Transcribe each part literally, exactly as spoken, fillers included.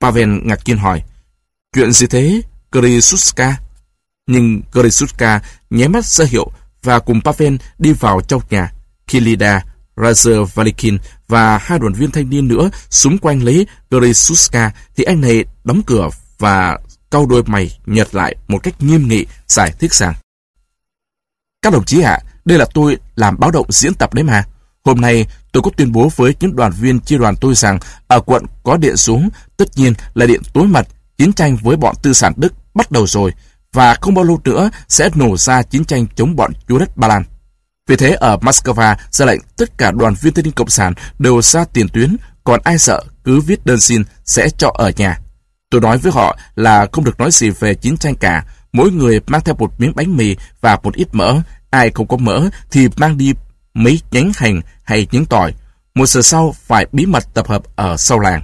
Pavel ngạc nhiên hỏi, chuyện gì thế, Grisuska? Nhưng Grisuska nháy mắt ra hiệu và cùng Pavel đi vào trong nhà. Khi Lida, Razer Valikin và hai đoàn viên thanh niên nữa xúm quanh lấy Grisuska thì anh này đóng cửa và cau đôi mày nhợt lại một cách nghiêm nghị, giải thích rằng: các đồng chí ạ, à, đây là tôi làm báo động diễn tập đấy mà. Hôm nay tôi có tuyên bố với những đoàn viên chi đoàn tôi rằng ở quận có điện xuống, tất nhiên là điện tối mật, chiến tranh với bọn tư sản Đức bắt đầu rồi, và không bao lâu nữa sẽ nổ ra chiến tranh chống bọn chúa đất Ba Lan. Vì thế ở Moscow ra lệnh tất cả đoàn viên thanh niên cộng sản đều ra tiền tuyến, còn ai sợ cứ viết đơn xin sẽ cho ở nhà. Tôi nói với họ là không được nói gì về chiến tranh cả, mỗi người mang theo một miếng bánh mì và một ít mỡ, ai không có mỡ thì mang đi mấy nhánh hành hay nhánh tỏi. Một giờ sau phải bí mật tập hợp ở sau làng.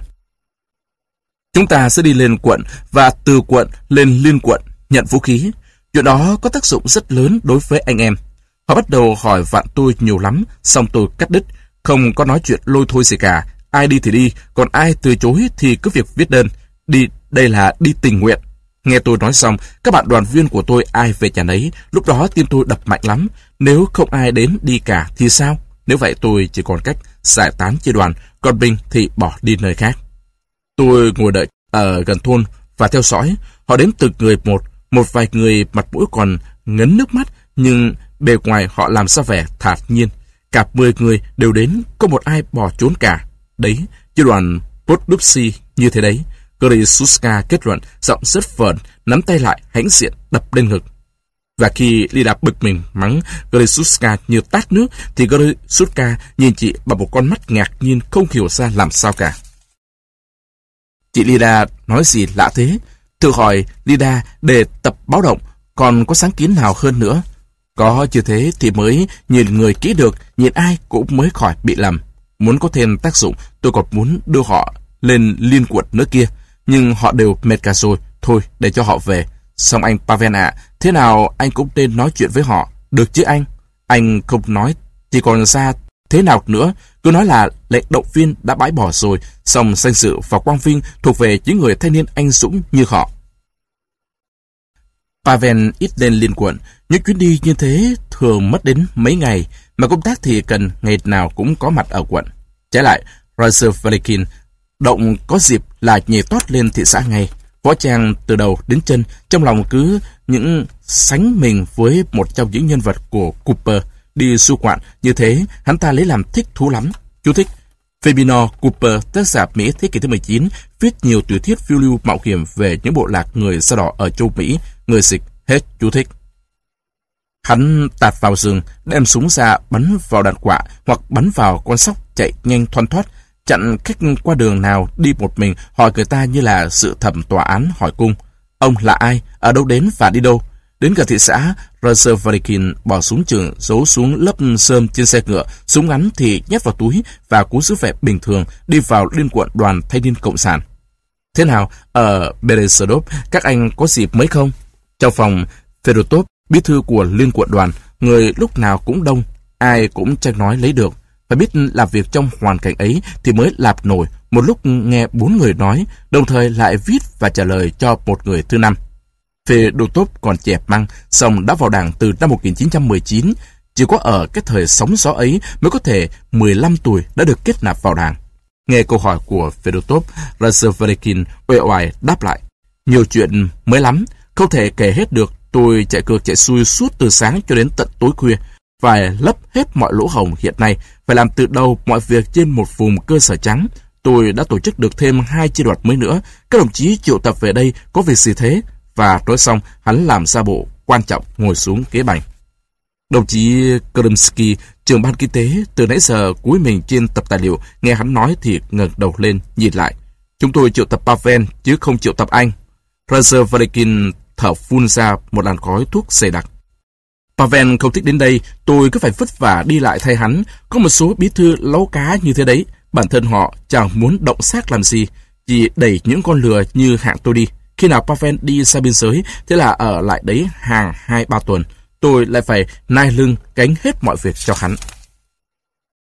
Chúng ta sẽ đi lên quận và từ quận lên liên quận nhận vũ khí. Chuyện đó có tác dụng rất lớn đối với anh em. Họ bắt đầu hỏi vặn tôi nhiều lắm, xong tôi cắt đứt, không có nói chuyện lôi thôi gì cả. Ai đi thì đi, còn ai từ chối thì cứ việc viết đơn. Đi, đây là đi tình nguyện. Nghe tôi nói xong, các bạn đoàn viên của tôi ai về nhà nấy. Lúc đó tim tôi đập mạnh lắm. Nếu không ai đến đi cả thì sao? Nếu vậy tôi chỉ còn cách giải tán chia đoàn, còn mình thì bỏ đi nơi khác. Tôi ngồi đợi ở gần thôn và theo dõi. Họ đến từng người một, một vài người mặt mũi còn ngấn nước mắt, nhưng bề ngoài họ làm ra vẻ thản nhiên. Cả mười người đều đến, không một ai bỏ trốn cả. Đấy, chia đoàn Podlupsi như thế đấy. Grisuska kết luận, giọng rất vờn, nắm tay lại, hãnh diện đập lên ngực. Và khi Lida bực mình mắng Grisuska như tát nước, thì Grisuska nhìn chị bằng một con mắt ngạc nhiên không hiểu ra làm sao cả. Chị Lida nói gì lạ thế? Thử hỏi Lida để tập báo động, còn có sáng kiến nào hơn nữa? Có như thế thì mới nhìn người kỹ được, nhìn ai cũng mới khỏi bị lầm. Muốn có thêm tác dụng, tôi còn muốn đưa họ lên liên quận nữa kia. Nhưng họ đều mệt cả rồi, thôi để cho họ về. Xong anh Pavel ạ, thế nào anh cũng nên nói chuyện với họ, được chứ anh? Anh không nói thì còn ra thế nào nữa, cứ nói là lệnh động viên đã bãi bỏ rồi, xong danh dự và quang vinh thuộc về những người thanh niên anh dũng như họ. Pavel ít lên liên quận, những chuyến đi như thế thường mất đến mấy ngày, mà công tác thì cần ngày nào cũng có mặt ở quận. Trái lại, Razer Valikin động có dịp là nhảy tót lên thị xã ngay. Võ Trang từ đầu đến chân trong lòng cứ những sánh mình với một trong những nhân vật của Cooper. Đi du ngoạn như thế, hắn ta lấy làm thích thú lắm. Chú thích: Fabino Cooper, tác giả Mỹ thế kỷ thứ mười chín, viết nhiều tiểu thuyết phiêu lưu mạo hiểm về những bộ lạc người da đỏ ở châu Mỹ. Người dịch. Hết chú thích. Hắn tạt vào rừng, đem súng ra bắn vào đàn quạ hoặc bắn vào con sóc chạy nhanh thoăn thoắt, chặn khách qua đường nào đi một mình, hỏi người ta như là sự thẩm tòa án hỏi cung. Ông là ai, ở đâu đến và đi đâu? Đến gần thị xã, Razer Valikin bỏ súng trường giấu xuống lớp sơm trên xe ngựa, súng ngắn thì nhét vào túi và cố giữ vẻ bình thường đi vào liên quận đoàn thanh niên cộng sản. Thế nào, ở Beresodov các anh có dịp mấy không? Trong phòng, Fedotov, bí thư của liên quận đoàn, người lúc nào cũng đông, ai cũng tranh nói lấy được. Phải biết làm việc trong hoàn cảnh ấy thì mới lạp nổi. Một lúc nghe bốn người nói, đồng thời lại viết và trả lời cho một người thứ năm. Fedotov còn trẻ măng, xong đã vào đảng từ năm một nghìn chín trăm mười chín. Chỉ có ở cái thời sóng gió ấy mới có thể mười lăm tuổi đã được kết nạp vào đảng. Nghe câu hỏi của Fedotov, Razer Valikin uể oải đáp lại: nhiều chuyện mới lắm, không thể kể hết được. Tôi chạy cược chạy xuôi suốt từ sáng cho đến tận tối khuya, phải lấp hết mọi lỗ hổng hiện nay, phải làm từ đầu mọi việc trên một vùng cơ sở trắng. Tôi đã tổ chức được thêm hai chi đoàn mới nữa. Các đồng chí triệu tập về đây có việc gì thế? Và nói xong, hắn làm ra bộ quan trọng ngồi xuống ghế bành. Đồng chí Krymsky, trưởng ban kinh tế, từ nãy giờ cúi mình trên tập tài liệu, nghe hắn nói thì ngẩng đầu lên nhìn lại. Chúng tôi triệu tập Pavel chứ không triệu tập anh. Razer Valikin thở phun ra một làn khói thuốc dày đặc. Pavel không thích đến đây, tôi cứ phải vất vả đi lại thay hắn. Có một số bí thư láu cá như thế đấy, bản thân họ chẳng muốn động xác làm gì, chỉ đẩy những con lừa như hạng tôi đi. Khi nào Pavel đi xa biên giới, thế là ở lại đấy hàng hai ba tuần, tôi lại phải nai lưng gánh hết mọi việc cho hắn.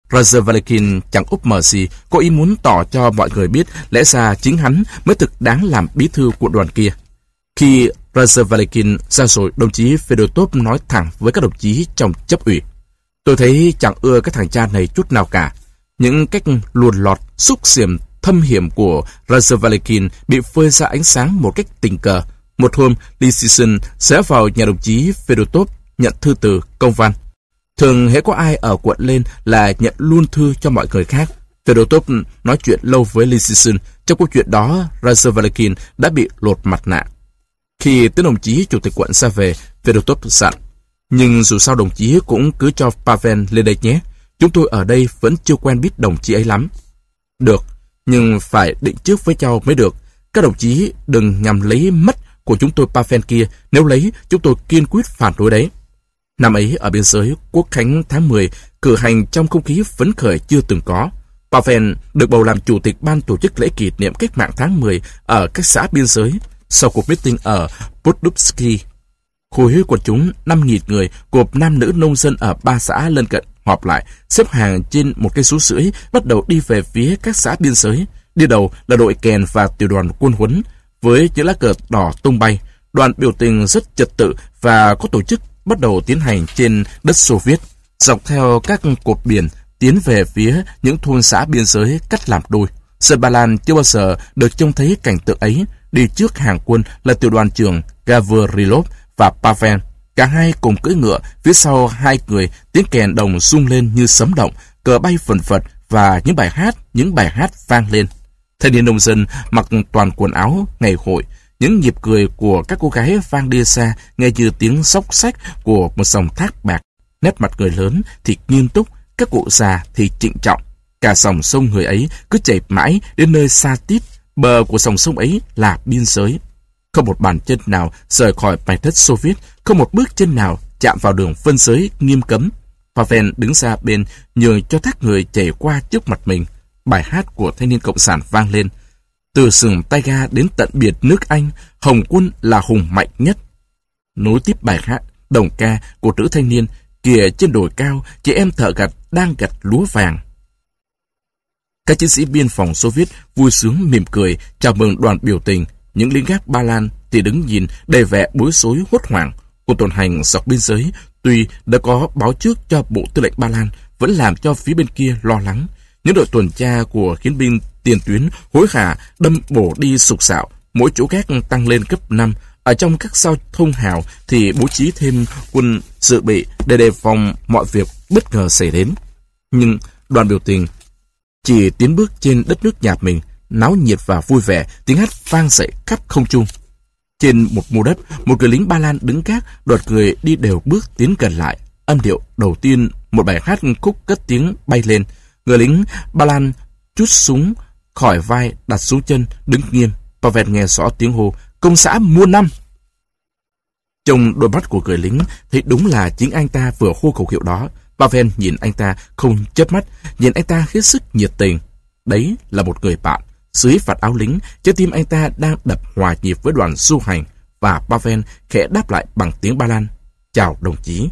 Razavalikin chẳng úp mờ gì, có ý muốn tỏ cho mọi người biết lẽ ra chính hắn mới thực đáng làm bí thư của đoàn kia. Khi Razavalikin ra rồi, đồng chí Fedotov nói thẳng với các đồng chí trong chấp ủy: "Tôi thấy chẳng ưa cái thằng cha này chút nào cả." Những cách luồn lọt, xúc xỉm, thâm hiểm của Razavalikin bị phơi ra ánh sáng một cách tình cờ. Một hôm, Lysysin sẽ vào nhà đồng chí Fedotov nhận thư từ, công văn. Thường hễ có ai ở quận lên là nhận luôn thư cho mọi người khác. Fedotov nói chuyện lâu với Lysysin. Trong câu chuyện đó, Razavalikin đã bị lột mặt nạ. Khi tiếng đồng chí chủ tịch quận ra về, Fedotov dặn: "Nhưng dù sao đồng chí cũng cứ cho Pavel lên đây nhé. Chúng tôi ở đây vẫn chưa quen biết đồng chí ấy lắm." "Được, nhưng phải định trước với nhau mới được. Các đồng chí đừng nhằm lấy mất của chúng tôi Pavel kia. Nếu lấy, chúng tôi kiên quyết phản đối đấy." Năm ấy ở biên giới, Quốc khánh tháng mười cử hành trong không khí phấn khởi chưa từng có. Pavel được bầu làm chủ tịch ban tổ chức lễ kỷ niệm cách mạng tháng mười ở các xã biên giới. Sau cuộc meeting ở Podubsky, khối quần chúng năm nghìn người gồm nam nữ nông dân ở ba xã lân cận họp lại, xếp hàng trên một cây số rưỡi, bắt đầu đi về phía các xã biên giới. Đi đầu là đội kèn và tiểu đoàn quân huấn với những lá cờ đỏ tung bay. Đoàn biểu tình rất trật tự và có tổ chức bắt đầu tiến hành trên đất Xô Viết, dọc theo các cột biển tiến về phía những thôn xã biên giới cắt làm đôi. Sơn Ba Lan chưa bao giờ được trông thấy cảnh tượng ấy. Đi trước hàng quân là tiểu đoàn trưởng Gavrilov và Pavel. Cả hai cùng cưỡi ngựa, phía sau hai người, tiếng kèn đồng rung lên như sấm động, cờ bay phần phật và những bài hát, những bài hát vang lên. Thanh niên nông dân mặc toàn quần áo ngày hội, những nhịp cười của các cô gái vang đi xa, nghe như tiếng xóc xách của một dòng thác bạc. Nét mặt người lớn thì nghiêm túc, các cụ già thì trịnh trọng. Cả dòng sông người ấy cứ chảy mãi đến nơi xa tít, bờ của dòng sông ấy là biên giới. Không một bàn chân nào rời khỏi mảnh đất Xô Viết, không một bước chân nào chạm vào đường phân giới nghiêm cấm. Pavel đứng ra bên nhường cho thác người chảy qua trước mặt mình. Bài hát của thanh niên cộng sản vang lên: "Từ sừng Taiga đến tận biển nước Anh, Hồng quân là hùng mạnh nhất." Nối tiếp bài hát đồng ca của nữ thanh niên: "Kìa trên đồi cao, chị em thợ gặt đang gặt lúa vàng." Các chiến sĩ biên phòng Xô Viết vui sướng mỉm cười chào mừng đoàn biểu tình. Những lính gác Ba Lan thì đứng nhìn đầy vẻ bối rối hốt hoảng. Cuộc tuần hành dọc biên giới tuy đã có báo trước cho Bộ Tư lệnh Ba Lan, vẫn làm cho phía bên kia lo lắng. Những đội tuần tra của chiến binh tiền tuyến hối hả đâm bổ đi sục sạo, mỗi chỗ gác tăng lên cấp năm. Ở trong các giao thông hào thì bố trí thêm quân dự bị để đề phòng mọi việc bất ngờ xảy đến. Nhưng đoàn biểu tình chỉ tiến bước trên đất nước nhà mình, náo nhiệt và vui vẻ, tiếng hát vang dậy khắp không trung. Trên một mô đất, một người lính Ba Lan đứng gác, đoạt người đi đều bước tiến gần lại. Âm điệu đầu tiên, một bài hát khúc cất tiếng bay lên. Người lính Ba Lan trút súng khỏi vai, đặt xuống chân, đứng nghiêm. Pavel nghe rõ tiếng hô: "Công xã muôn năm!" Trong đôi mắt của người lính thấy đúng là chính anh ta vừa hô khẩu hiệu đó. Pavel nhìn anh ta không chớp mắt, nhìn anh ta hết sức nhiệt tình. Đấy là một người bạn. Dưới vạt áo lính, trái tim anh ta đang đập hòa nhịp với đoàn du hành, và Pavel khẽ đáp lại bằng tiếng Ba Lan: "Chào đồng chí."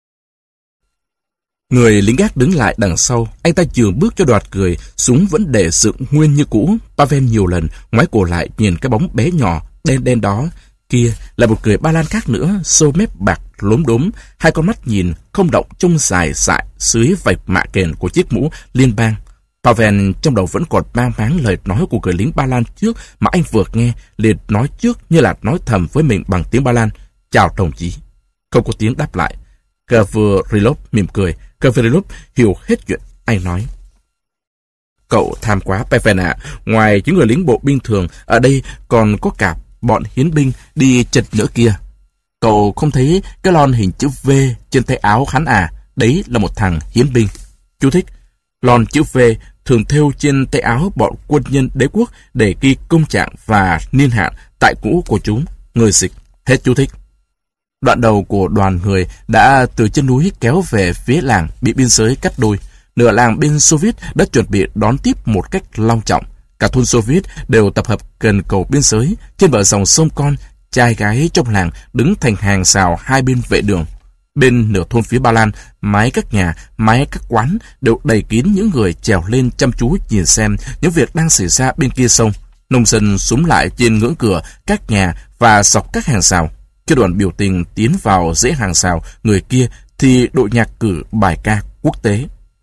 Người lính gác đứng lại đằng sau, anh ta chườm bước cho đoạt người, súng vẫn để dựng nguyên như cũ. Pavel nhiều lần ngoái cổ lại nhìn cái bóng bé nhỏ đen đen đó. Kia là một người Ba Lan khác nữa, râu mép bạc lốm đốm, hai con mắt nhìn không động trông dài dại dưới vạch mạ kền của chiếc mũ liên bang. Pavel trong đầu vẫn còn mang máng lời nói của người lính Ba Lan trước mà anh vừa nghe, liền nói trước như là nói thầm với mình bằng tiếng Ba Lan: "Chào đồng chí." Không có tiếng đáp lại. Gavrilov mỉm cười. Gavrilov hiểu hết chuyện anh nói. "Cậu tham quá Pavel ạ. Ngoài những người lính bộ binh thường, ở đây còn có cả bọn hiến binh đi chật nữa kia. Cậu không thấy cái lon hình chữ V trên tay áo hắn à? Đấy là một thằng hiến binh." Chú thích: lon chữ V thường thêu trên tay áo bọn quân nhân đế quốc để ghi công trạng và niên hạn tại cũ của chúng. Người dịch. Hết chú thích. Đoạn đầu của đoàn người đã từ chân núi kéo về phía làng bị biên giới cắt đôi. Nửa làng bên Xô Viết đã chuẩn bị đón tiếp một cách long trọng. Cả thôn Xô Viết đều tập hợp gần cầu biên giới. Trên bờ dòng sông con, trai gái trong làng đứng thành hàng rào hai bên vệ đường. Bên nửa thôn phía Ba Lan, mái các nhà, mái các quán đều đầy kín những người trèo lên chăm chú nhìn xem những việc đang xảy ra bên kia sông. Nông dân xúm lại trên ngưỡng cửa các nhà và dọc các hàng rào. Khi đoàn biểu tình tiến vào dãy hàng rào người kia thì đội nhạc cử bài ca quốc tế.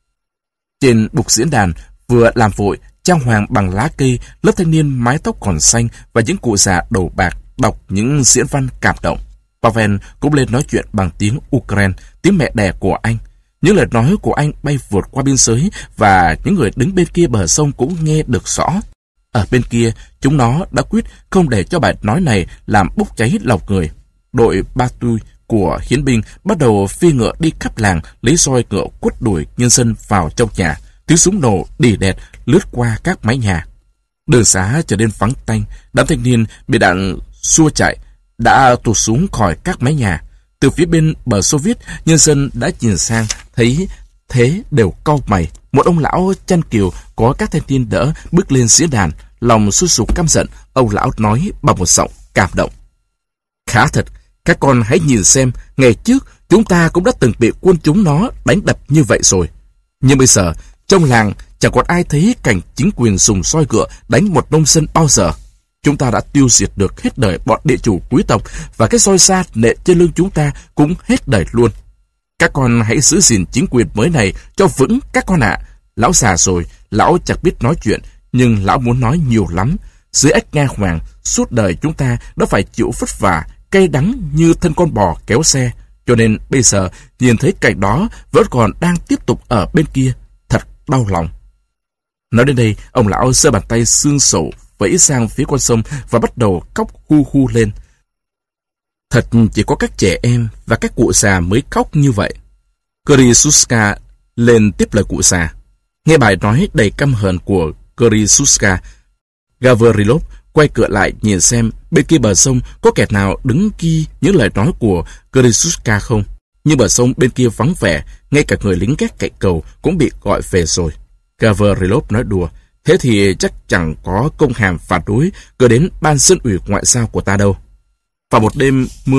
Trên bục diễn đàn vừa làm vội trang hoàng bằng lá cây, lớp thanh niên mái tóc còn xanh và những cụ già đầu bạc đọc những diễn văn cảm động. Pavel cũng lên nói chuyện bằng tiếng Ukraine, tiếng mẹ đẻ của anh. Những lời nói của anh bay vượt qua biên giới và những người đứng bên kia bờ sông cũng nghe được rõ. Ở bên kia, chúng nó đã quyết không để cho bài nói này làm bốc cháy lòng người. Đội Batui của hiến binh bắt đầu phi ngựa đi khắp làng, lấy roi ngựa quất đuổi nhân dân vào trong nhà. Tiếng súng nổ đì đẹt lướt qua các mái nhà. Đường xá trở nên vắng tanh, đám thanh niên bị đạn xua chạy đã tụt xuống khỏi các mái nhà. Từ phía bên bờ Xô Viết, nhân dân đã nhìn sang, thấy thế đều cau mày. Một ông lão chăn kiều có các thanh niên đỡ bước lên diễn đàn, lòng sôi sục căm giận. Ông lão nói bằng một giọng cảm động: "Khá thật, các con hãy nhìn xem, ngày trước chúng ta cũng đã từng bị quân chúng nó đánh đập như vậy rồi. Nhưng bây giờ, trong làng chẳng còn ai thấy cảnh chính quyền dùng roi ngựa đánh một nông dân bao giờ. Chúng ta đã tiêu diệt được hết đời bọn địa chủ quý tộc, và cái roi da nệ trên lưng chúng ta cũng hết đời luôn. Các con hãy giữ gìn chính quyền mới này cho vững các con ạ." Lão già rồi, lão chẳng biết nói chuyện, nhưng lão muốn nói nhiều lắm. Dưới ách Nga Hoàng, suốt đời chúng ta đã phải chịu vất vả, cay đắng như thân con bò kéo xe. Cho nên bây giờ, nhìn thấy cảnh đó vẫn còn đang tiếp tục ở bên kia, thật đau lòng. Nói đến đây, ông lão giơ bàn tay xương sầu vẫy sang phía con sông và bắt đầu khóc hu hu lên. Thật chỉ có các trẻ em và các cụ già mới khóc như vậy. Korisuska lên tiếp lời cụ già. Nghe bài nói đầy căm hờn của Korisuska, Gavrilov quay cửa lại nhìn xem bên kia bờ sông có kẻ nào đứng ghi những lời nói của Korisuska không. Nhưng bờ sông bên kia vắng vẻ, ngay cả người lính gác cạnh cầu cũng bị gọi về rồi. Gavrilov nói đùa: "Thế thì chắc chẳng có công hàm phản đối gửi đến ban dân ủy ngoại giao của ta đâu." Vào một đêm mưa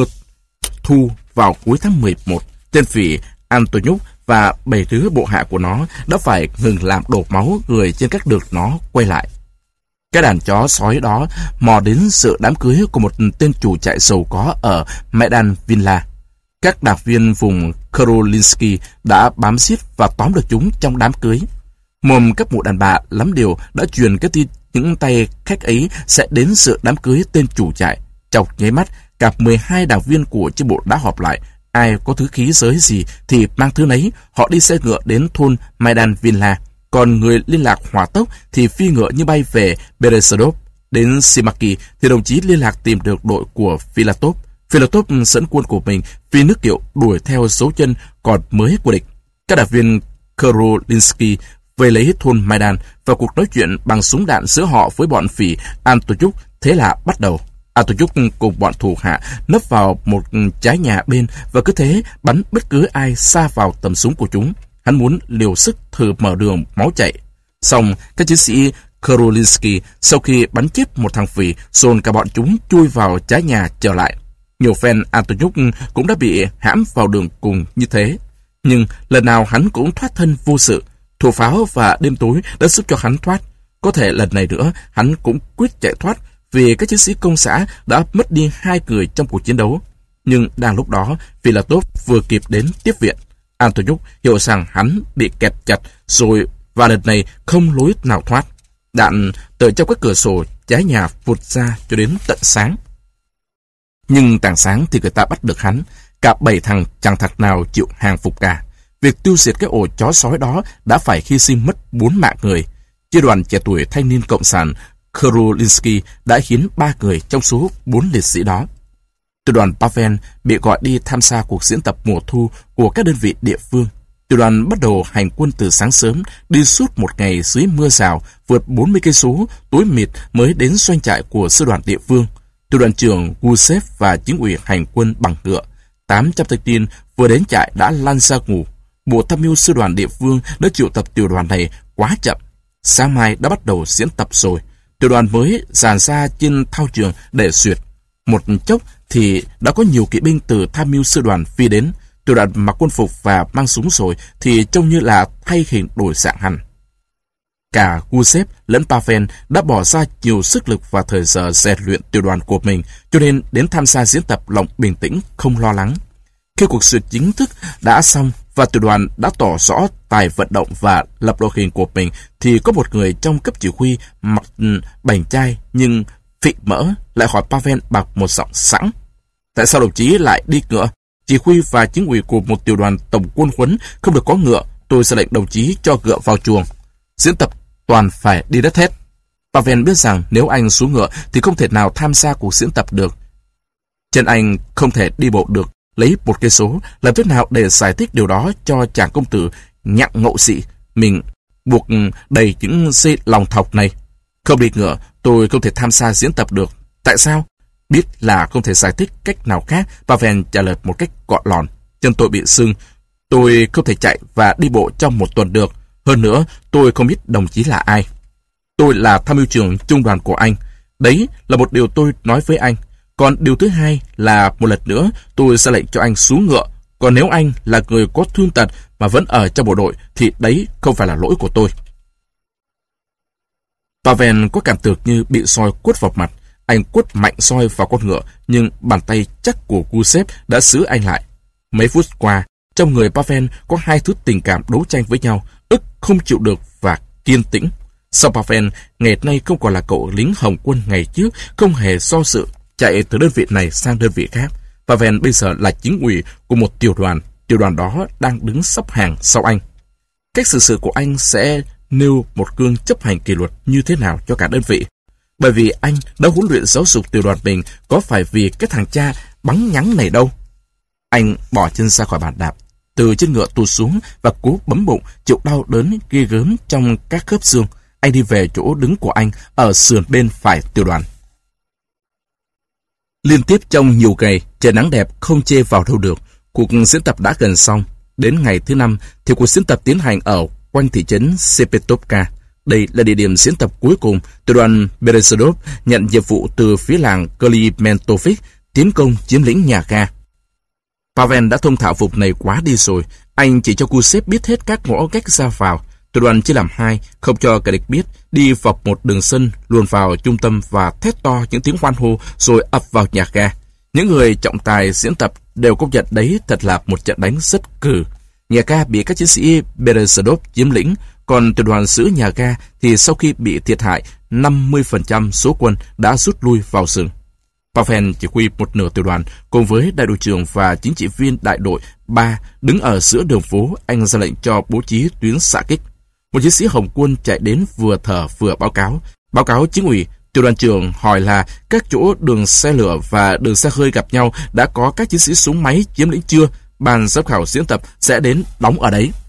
thu vào cuối tháng mười một, tên phỉ Antonyuk và bảy đứa bộ hạ của nó đã phải ngừng làm đổ máu người trên các đường nó quay lại. Cái đàn chó sói đó mò đến sự đám cưới của một tên chủ trại giàu có ở Maidan Villa. Các đảng viên vùng Krolinsky đã bám xiết và tóm được chúng trong đám cưới. Mồm các mụ đàn bà lắm điều đã truyền cái tin những tay khách ấy sẽ đến sự đám cưới tên chủ trại. Trong nháy mắt, cả mười hai đảng viên của chi bộ đã họp lại. Ai có thứ khí giới gì thì mang thứ nấy. Họ đi xe ngựa đến thôn Maidan Villa. Còn người liên lạc hỏa tốc thì phi ngựa như bay về Beresadov. Đến Simaki thì đồng chí liên lạc tìm được đội của Filatov. Filatov dẫn quân của mình phi nước kiệu đuổi theo dấu chân còn mới của địch. Các đảng viên Krolinsky về lấy thôn Maidan và cuộc nói chuyện bằng súng đạn giữa họ với bọn phỉ Antonyuk thế là bắt đầu. Antonyuk cùng bọn thủ hạ nấp vào một trái nhà bên và cứ thế bắn bất cứ ai xa vào tầm súng của chúng. Hắn muốn liều sức thử mở đường máu chảy. Xong, các chiến sĩ Krolinsky sau khi bắn chết một thằng phỉ dồn cả bọn chúng chui vào trái nhà trở lại. Nhiều phen Antonyuk cũng đã bị hãm vào đường cùng như thế. Nhưng lần nào hắn cũng thoát thân vô sự. Thủ pháo và đêm tối đã giúp cho hắn thoát. Có thể lần này nữa hắn cũng quyết chạy thoát vì các chiến sĩ công xã đã mất đi hai người trong cuộc chiến đấu. Nhưng đang lúc đó, Filatov vừa kịp đến tiếp viện. Antonyuk hiểu rằng hắn bị kẹt chặt rồi và lần này không lối nào thoát. Đạn từ trong các cửa sổ trái nhà vụt ra cho đến tận sáng. Nhưng tảng sáng thì người ta bắt được hắn. Cả bảy thằng chẳng thằng nào chịu hàng phục cả. Việc tiêu diệt cái ổ chó sói đó đã phải hy sinh mất bốn mạng người. Chi đoàn trẻ tuổi thanh niên cộng sản Krolinsky đã hiến ba người trong số bốn liệt sĩ đó. Tiểu đoàn Pavel bị gọi đi tham gia cuộc diễn tập mùa thu của các đơn vị địa phương. Tiểu đoàn bắt đầu hành quân từ sáng sớm, đi suốt một ngày dưới mưa rào, vượt bốn mươi cây số, tối mịt mới đến doanh trại của sư đoàn địa phương. Tiểu đoàn trưởng Gusev và chính ủy hành quân bằng ngựa. tám trăm thanh niên vừa đến trại đã lăn ra ngủ. Bộ tham mưu sư đoàn địa phương đã triệu tập tiểu đoàn này quá chậm. Sáng mai đã bắt đầu diễn tập rồi. Tiểu đoàn mới dàn ra trên thao trường để duyệt. Một chốc thì đã có nhiều kỵ binh từ tham mưu sư đoàn phi đến. Tiểu đoàn mặc quân phục và mang súng rồi thì trông như là thay hình đổi dạng hẳn. Cả Gusev lẫn Pavel đã bỏ ra nhiều sức lực và thời giờ rèn luyện tiểu đoàn của mình, cho nên đến tham gia diễn tập lòng bình tĩnh, không lo lắng. Khi cuộc duyệt chính thức đã xong và tiểu đoàn đã tỏ rõ tài vận động và lập đội hình của mình, thì có một người trong cấp chỉ huy mặc bảnh trai nhưng phị mỡ lại hỏi Pavel bằng một giọng sẵn: tại sao đồng chí lại đi ngựa? Chỉ huy và chính ủy của một tiểu đoàn tổng quân huấn không được có ngựa. Tôi sẽ lệnh đồng chí cho ngựa vào chuồng. Diễn tập toàn phải đi đất hết. Pavel biết rằng nếu anh xuống ngựa thì không thể nào tham gia cuộc diễn tập được. Chân anh không thể đi bộ được lấy một cây số. Làm thế nào để giải thích điều đó cho chàng công tử nhặng ngộ sĩ mình buộc đầy những dây lòng thọc này? Không đi ngựa, tôi không thể tham gia diễn tập được. Tại sao? Biết là không thể giải thích cách nào khác, Pavel trả lời một cách gọn lòn: chân tôi bị sưng, tôi không thể chạy và đi bộ trong một tuần được. Hơn nữa, tôi không biết đồng chí là ai. Tôi là tham mưu trưởng trung đoàn của anh. Đấy là một điều tôi nói với anh. Còn điều thứ hai là một lần nữa tôi sẽ lệnh cho anh xuống ngựa. Còn nếu anh là người có thương tật mà vẫn ở trong bộ đội thì đấy không phải là lỗi của tôi. Pavel có cảm tưởng như bị soi quất vào mặt. Anh quất mạnh soi vào con ngựa, nhưng bàn tay chắc của Gusev đã giữ anh lại. Mấy phút qua, trong người Pavel có hai thứ tình cảm đấu tranh với nhau: ức không chịu được và kiên tĩnh. Sau Pavel, ngày nay không còn là cậu lính Hồng quân ngày trước, không hề do dự chạy từ đơn vị này sang đơn vị khác. Pavel bây giờ là chính ủy của một tiểu đoàn. Tiểu đoàn đó đang đứng sắp hàng sau anh. Cách xử sự của anh sẽ nêu một gương chấp hành kỷ luật như thế nào cho cả đơn vị. Bởi vì anh đã huấn luyện giáo dục tiểu đoàn mình, có phải vì cái thằng cha bắn nhắng này đâu. Anh bỏ chân ra khỏi bàn đạp, từ trên ngựa tụt xuống và cố bấm bụng, chịu đau đớn ghê gớm trong các khớp xương. Anh đi về chỗ đứng của anh ở sườn bên phải tiểu đoàn. Liên tiếp trong nhiều ngày, trời nắng đẹp không chê vào đâu được. Cuộc diễn tập đã gần xong. Đến ngày thứ năm thì cuộc diễn tập tiến hành ở quanh thị trấn Sepetovka. Đây là địa điểm diễn tập cuối cùng. Tiểu đoàn Berezadov nhận nhiệm vụ từ phía làng Klimentovich tiến công chiếm lĩnh nhà ga. Pavel đã thông thạo vùng này quá đi rồi. Anh chỉ cho Gusev biết hết các ngõ cách ra vào. Tiểu đoàn chia làm hai, không cho kẻ địch biết, đi vào một đường sân, luồn vào trung tâm và thét to những tiếng hoan hô rồi ập vào nhà ga. Những người trọng tài diễn tập đều công nhận đấy thật là một trận đánh rất cừ. Nhà ga bị các chiến sĩ Berezadov chiếm lĩnh, còn tiểu đoàn giữ nhà ga thì sau khi bị thiệt hại, năm mươi phần trăm số quân đã rút lui vào rừng. Pavel chỉ huy một nửa tiểu đoàn cùng với đại đội trưởng và chính trị viên đại đội ba đứng ở giữa đường phố. Anh ra lệnh cho bố trí tuyến xạ kích. Một chiến sĩ Hồng quân chạy đến vừa thở vừa báo cáo. Báo cáo chính ủy, tiểu đoàn trưởng hỏi là các chỗ đường xe lửa và đường xe hơi gặp nhau đã có các chiến sĩ súng máy chiếm lĩnh chưa? Ban giám khảo diễn tập sẽ đến đóng ở đấy.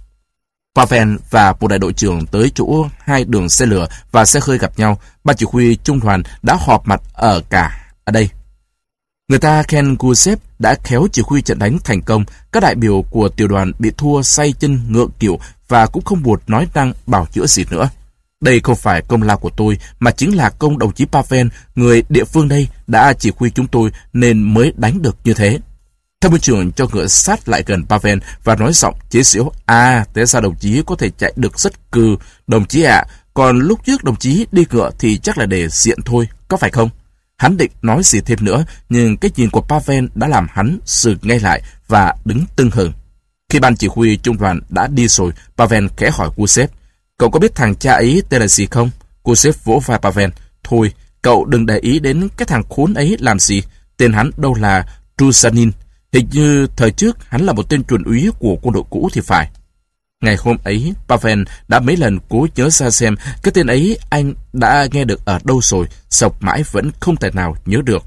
Pavel và một đại đội trưởng tới chỗ hai đường xe lửa và xe hơi gặp nhau. Ban chỉ huy trung đoàn đã họp mặt ở cả ở đây. Người ta khen Gusev đã khéo chỉ huy trận đánh thành công. Các đại biểu của tiểu đoàn bị thua say chân ngựa kiểu và cũng không buồn nói năng bảo chữa gì nữa. Đây không phải công lao của tôi, mà chính là công đồng chí Pavel, người địa phương đây, đã chỉ huy chúng tôi nên mới đánh được như thế. Tham mưu trưởng cho ngựa sát lại gần Pavel và nói giọng chế giễu: À, thế ra đồng chí có thể chạy được rất cừ, đồng chí ạ. À, còn lúc trước đồng chí đi ngựa thì chắc là để diện thôi, có phải không? Hắn định nói gì thêm nữa, nhưng cái nhìn của Pavel đã làm hắn sực ngay lại và đứng tưng hừng. Khi ban chỉ huy trung đoàn đã đi rồi, Pavel khẽ hỏi Gusev: Cậu có biết thằng cha ấy tên là gì không? Gusev vỗ vai Pavel: Thôi, cậu đừng để ý đến cái thằng khốn ấy làm gì. Tên hắn đâu là Trusanin. Hình như thời trước hắn là một tên chuẩn úy của quân đội cũ thì phải. Ngày hôm ấy, Pavel đã mấy lần cố nhớ ra xem cái tên ấy anh đã nghe được ở đâu rồi, sọc mãi vẫn không thể nào nhớ được.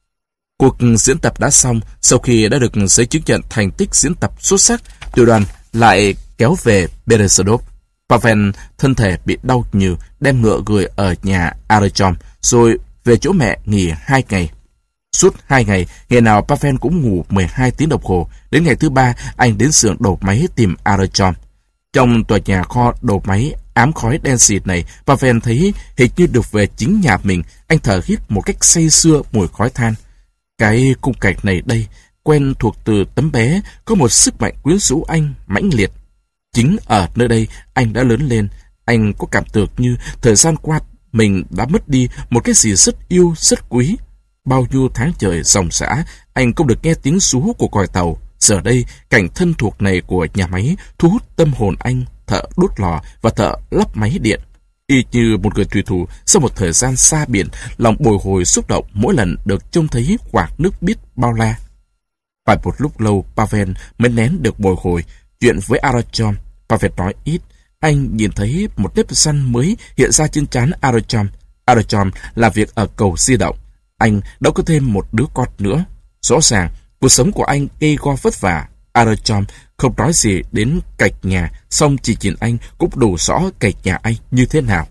Cuộc diễn tập đã xong. Sau khi đã được giấy chứng nhận thành tích diễn tập xuất sắc, tiểu đoàn lại kéo về Berezadov. Pavel thân thể bị đau nhừ, đem ngựa gửi ở nhà Artyom, rồi về chỗ mẹ nghỉ hai ngày. Suốt hai ngày, ngày nào Pavel cũng ngủ mười hai tiếng đồng hồ. Đến ngày thứ ba, anh đến xưởng đổ máy tìm Artyom. Trong tòa nhà kho đổ máy ám khói đen xịt này, Pavel thấy hình như được về chính nhà mình. Anh thở hít một cách say sưa mùi khói than. Cái khung cảnh này đây, quen thuộc từ tấm bé, có một sức mạnh quyến rũ anh mãnh liệt. Chính ở nơi đây anh đã lớn lên. Anh có cảm tưởng như thời gian qua mình đã mất đi một cái gì rất yêu, rất quý. Bao nhiêu tháng trời dòng dã, anh không được nghe tiếng sú của còi tàu. Giờ đây, cảnh thân thuộc này của nhà máy thu hút tâm hồn anh, thợ đốt lò và thợ lắp máy điện. Y như một người thủy thủ sau một thời gian xa biển, lòng bồi hồi xúc động mỗi lần được trông thấy quạt nước biết bao la. Phải một lúc lâu, Pavel mới nén được bồi hồi. Chuyện với Artyom, Pavel nói ít. Anh nhìn thấy một nếp nhăn mới hiện ra trên trán Artyom. Artyom làm việc ở cầu di động. Anh đã có thêm một đứa con nữa. Rõ ràng, cuộc sống của anh gây go vất vả. Artyom không nói gì đến cạch nhà, song chỉ nhìn anh cũng đủ rõ cạch nhà anh như thế nào.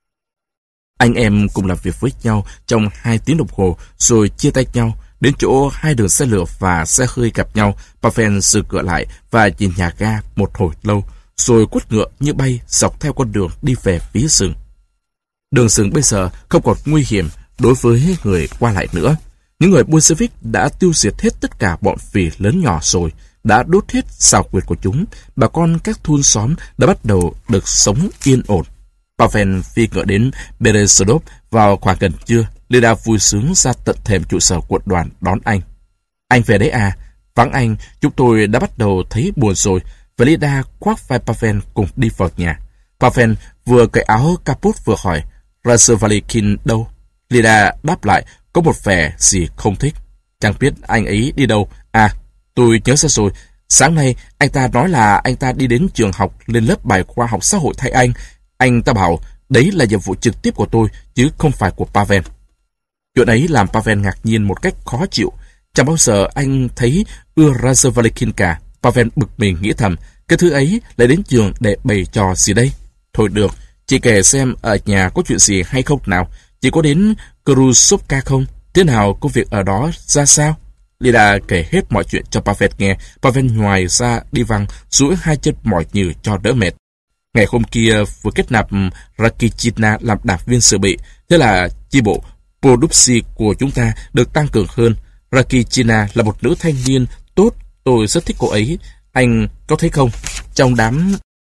Anh em cùng làm việc với nhau trong hai tiếng đồng hồ, rồi chia tay nhau. Đến chỗ hai đường xe lửa và xe hơi gặp nhau, Pavel dừng cửa lại và nhìn nhà ga một hồi lâu, rồi quất ngựa như bay dọc theo con đường đi về phía rừng. Đường rừng bây giờ không còn nguy hiểm đối với người qua lại nữa. Những người Bolshevik đã tiêu diệt hết tất cả bọn phỉ lớn nhỏ rồi, đã đốt hết xào quyệt của chúng. Bà con các thôn xóm đã bắt đầu được sống yên ổn. Pavel phi ngựa đến Berezovsk vào khoảng gần trưa. Lida vui sướng ra tận thềm trụ sở quận đoàn đón anh. Anh về đấy à? Vắng anh, chúng tôi đã bắt đầu thấy buồn rồi. Và Lida khoác vai Pavel cùng đi vào nhà. Pavel vừa cởi áo caput vừa hỏi, Razvalikin đâu? Lida đáp lại, có một vẻ gì không thích. Chẳng biết anh ấy đi đâu. À, tôi nhớ ra rồi. Sáng nay, anh ta nói là anh ta đi đến trường học lên lớp bài khoa học xã hội thay anh. Anh ta bảo, đấy là nhiệm vụ trực tiếp của tôi, chứ không phải của Pavel. Chuyện ấy làm Pavel ngạc nhiên một cách khó chịu. Chẳng bao giờ anh thấy ưa Razvalikin cả. Pavel bực mình nghĩ thầm, cái thứ ấy lại đến trường để bày trò gì đây? Thôi được, chị kể xem ở nhà có chuyện gì hay không nào. Chị có đến Krusovka không? Thế nào công việc ở đó ra sao? Lida kể hết mọi chuyện cho Pavel nghe. Pavel nhoài ra đi văng, duỗi hai chân mỏi nhừ cho đỡ mệt. Ngày hôm kia vừa kết nạp Rakichina làm đảng viên dự bị. Thế là chi bộ Produksi của chúng ta được tăng cường hơn. Rakichina là một nữ thanh niên tốt, tôi rất thích cô ấy. Anh có thấy không? Trong đám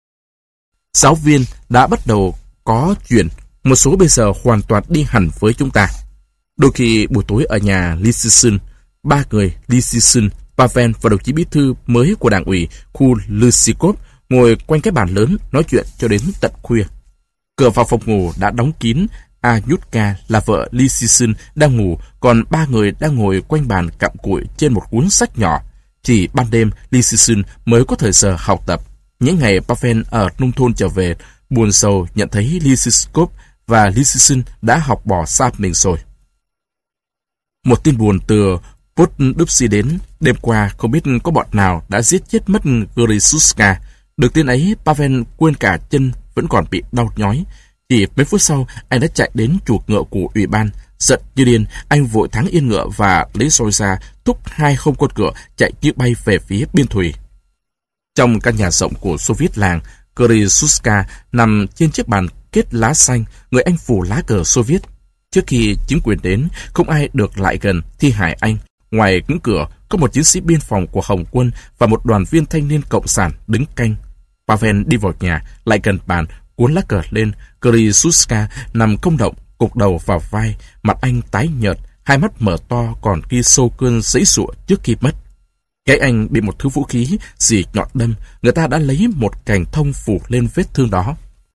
giáo viên đã bắt đầu có chuyện, một số bây giờ hoàn toàn đi hẳn với chúng ta. Đôi khi buổi tối ở nhà Lysysin, ba người Lysysin, Pavel và đồng chí bí thư mới của đảng ủy khu Lysikov ngồi quanh cái bàn lớn nói chuyện cho đến tận khuya. Cửa vào phòng ngủ đã đóng kín. Anyutka là vợ Lysysin đang ngủ, còn ba người đang ngồi quanh bàn cặm cụi trên một cuốn sách nhỏ. Chỉ ban đêm Lysysin mới có thời giờ học tập. Những ngày Pavel ở nông thôn trở về, buồn sầu nhận thấy Lysikov và Lysysin đã học bỏ xa mình rồi. Một tin buồn từ Podupsi đến. Đêm qua không biết có bọn nào đã giết chết mất Grisuska. Được tin ấy, Pavel quên cả chân vẫn còn bị đau nhói. Chỉ mấy phút sau, anh đã chạy đến chuộc ngựa của ủy ban. Giận như điên, anh vội thắng yên ngựa và lấy roi ra, thúc hai không con ngựa chạy như bay về phía biên thùy. Trong căn nhà rộng của Xô Viết làng, Grisuska nằm trên chiếc bàn kết lá xanh, người anh phủ lá cờ Xô Viết. Trước khi chính quyền đến, không ai được lại gần thi hài anh. Ngoài ngưỡng cửa, có một chiến sĩ biên phòng của Hồng quân và một đoàn viên thanh niên cộng sản đứng canh. Pavel đi vào nhà, lại gần bàn, cuốn lá cờ lên. Grisuska nằm không động, cục đầu vào vai, mặt anh tái nhợt, hai mắt mở to còn ghi sâu cơn giãy giụa trước khi mất. Cái anh bị một thứ vũ khí gì nhọn đâm, người ta đã lấy một cành thông phủ lên vết thương đó.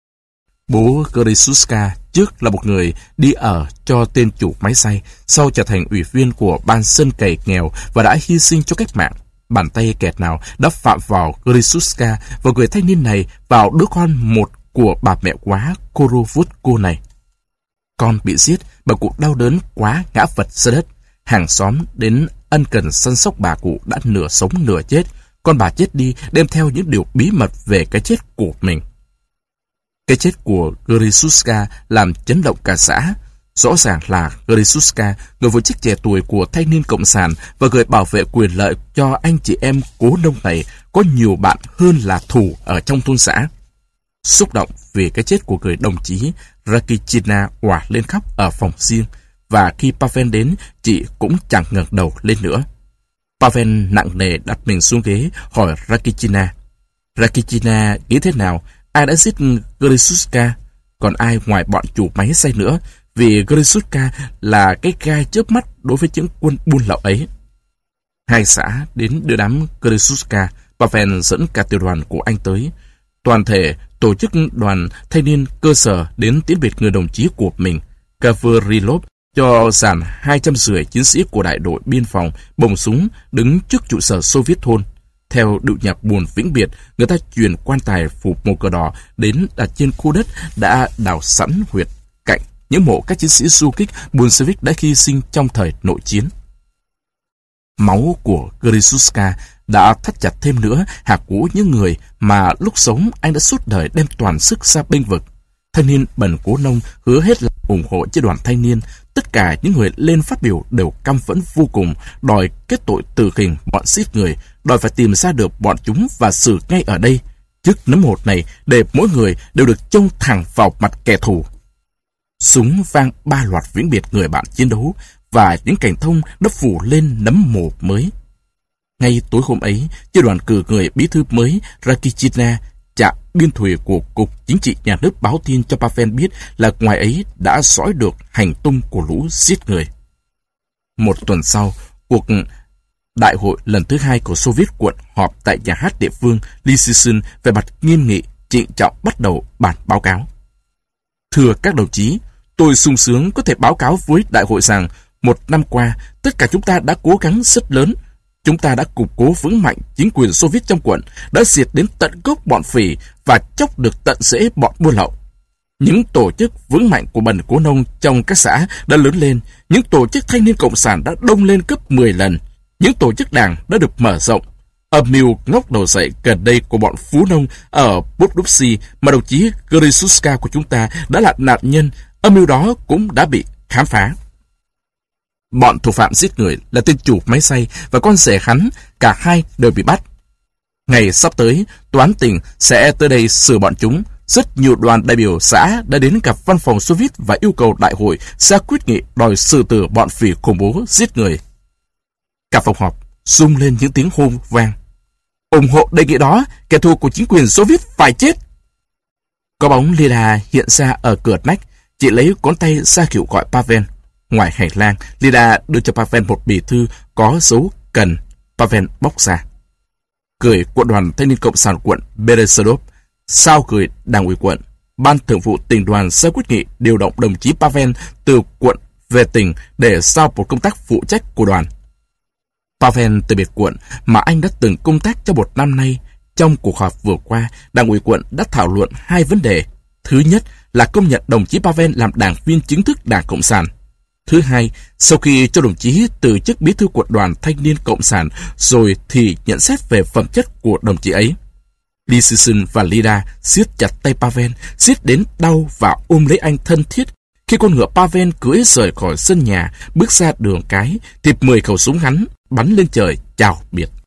Bố Grisuska trước là một người đi ở cho tên chủ máy xay, sau trở thành ủy viên của ban sân cày nghèo và đã hy sinh cho cách mạng. Bàn tay kẻ nào đã phạm vào Grisuska và người thanh niên này vào đứa con một của bà mẹ quá Korovutko này. Con bị giết bởi cuộc đau đớn quá ngã vật ra đất. Hàng xóm đến ân cần săn sóc bà cụ đã nửa sống nửa chết. Con bà chết đi đem theo những điều bí mật về cái chết của mình. Cái chết của Grisuska làm chấn động cả xã. Rõ ràng là Grisuska, người phụ trách trẻ tuổi của thanh niên cộng sản và người bảo vệ quyền lợi cho anh chị em cố nông này, có nhiều bạn hơn là thù ở trong thôn xã. Xúc động vì cái chết của người đồng chí, Rakichina òa lên khóc ở phòng riêng, và khi Pavel đến, chị cũng chẳng ngẩng đầu lên nữa. Pavel nặng nề đặt mình xuống ghế hỏi Rakitina. Rakitina nghĩ thế nào? Ai đã giết Grisuska? Còn ai ngoài bọn chủ máy xay nữa? Vì Grisuska là cái gai chớp mắt đối với những quân buôn lậu ấy. Hai xã đến đưa đám Grisuska. Pavel dẫn cả tiểu đoàn của anh tới. Toàn thể tổ chức đoàn thanh niên cơ sở đến tiễn biệt người đồng chí của mình. Gavrilov cho dàn hai trăm rưỡi chiến sĩ của đại đội biên phòng bồng súng đứng trước trụ sở Xô Viết thôn. Theo điệu nhạc buồn vĩnh biệt, người ta chuyển quan tài phủ màu cờ đỏ đến đặt trên khu đất đã đào sẵn huyệt cạnh những mộ các chiến sĩ du kích Bolshevik đã hy sinh trong thời nội chiến. Máu của Grisuska đã thắt chặt thêm nữa hạt cũ những người mà lúc sống anh đã suốt đời đem toàn sức ra bênh vực. Thanh niên Bần Cố Nông hứa hết lòng ủng hộ chế đoàn thanh niên. Tất cả những người lên phát biểu đều căm phẫn vô cùng, đòi kết tội tử hình bọn giết người, đòi phải tìm ra được bọn chúng và xử ngay ở đây, trước nấm hột này, để mỗi người đều được trông thẳng vào mặt kẻ thù. Súng vang ba loạt vĩnh biệt người bạn chiến đấu, và những cành thông đã phủ lên nấm mồ mới. Ngay tối hôm ấy, chế đoàn cử người bí thư mới Rakitina, trạm biên thùy của Cục Chính trị Nhà nước báo tin cho Pavel biết là ngoài ấy đã dõi được hành tung của lũ giết người. Một tuần sau, cuộc đại hội lần thứ hai của Xô Viết quận họp tại nhà hát địa phương Lysychin về mặt nghiêm nghị, trịnh trọng bắt đầu bản báo cáo. Thưa các đồng chí, tôi sung sướng có thể báo cáo với đại hội rằng một năm qua, tất cả chúng ta đã cố gắng rất lớn. Chúng ta đã củng cố vững mạnh chính quyền Xô Viết trong quận, đã diệt đến tận gốc bọn phỉ và chóc được tận rễ bọn buôn lậu. Những tổ chức vững mạnh của Bần Cố Nông trong các xã đã lớn lên, những tổ chức thanh niên cộng sản đã đông lên gấp mười lần, những tổ chức đảng đã được mở rộng. Âm mưu ngóc đầu dậy gần đây của bọn phú nông ở Podupsi mà đồng chí Grisuska của chúng ta đã là nạn nhân, âm mưu đó cũng đã bị khám phá. Bọn thủ phạm giết người là tên chủ máy xay và con rể hắn, cả hai đều bị bắt. Ngày sắp tới, tòa án tỉnh sẽ tới đây xử bọn chúng. Rất nhiều đoàn đại biểu xã đã đến gặp văn phòng Xô Viết và yêu cầu đại hội ra quyết nghị đòi xử tử bọn phỉ khủng bố giết người. Cả phòng họp rung lên những tiếng hô vang. Ủng hộ đề nghị đó, kẻ thù của chính quyền Xô Viết phải chết. Có bóng Lida hiện ra ở cửa nách, chị lấy ngón tay ra hiệu gọi Pavel. Ngoài hành lang, Lida đưa cho Pavel một bì thư có dấu cần. Pavel bóc ra. Gửi quận đoàn thanh niên cộng sản quận Beresodov. Sao gửi đảng ủy quận. Ban thường vụ tỉnh đoàn ra quyết nghị điều động đồng chí Pavel từ quận về tỉnh để giao một công tác phụ trách của đoàn. Pavel từ biệt quận mà anh đã từng công tác trong một năm nay. Trong cuộc họp vừa qua, đảng ủy quận đã thảo luận hai vấn đề. Thứ nhất là công nhận đồng chí Pavel làm đảng viên chính thức Đảng Cộng sản. Thứ hai, sau khi cho đồng chí từ chức bí thư quận đoàn thanh niên cộng sản rồi thì nhận xét về phẩm chất của đồng chí ấy. Lysychin và Lida siết chặt tay Pavel, siết đến đau và ôm lấy anh thân thiết. Khi con ngựa Pavel cưỡi rời khỏi sân nhà, bước ra đường cái, thì mười khẩu súng hắn bắn lên trời chào biệt.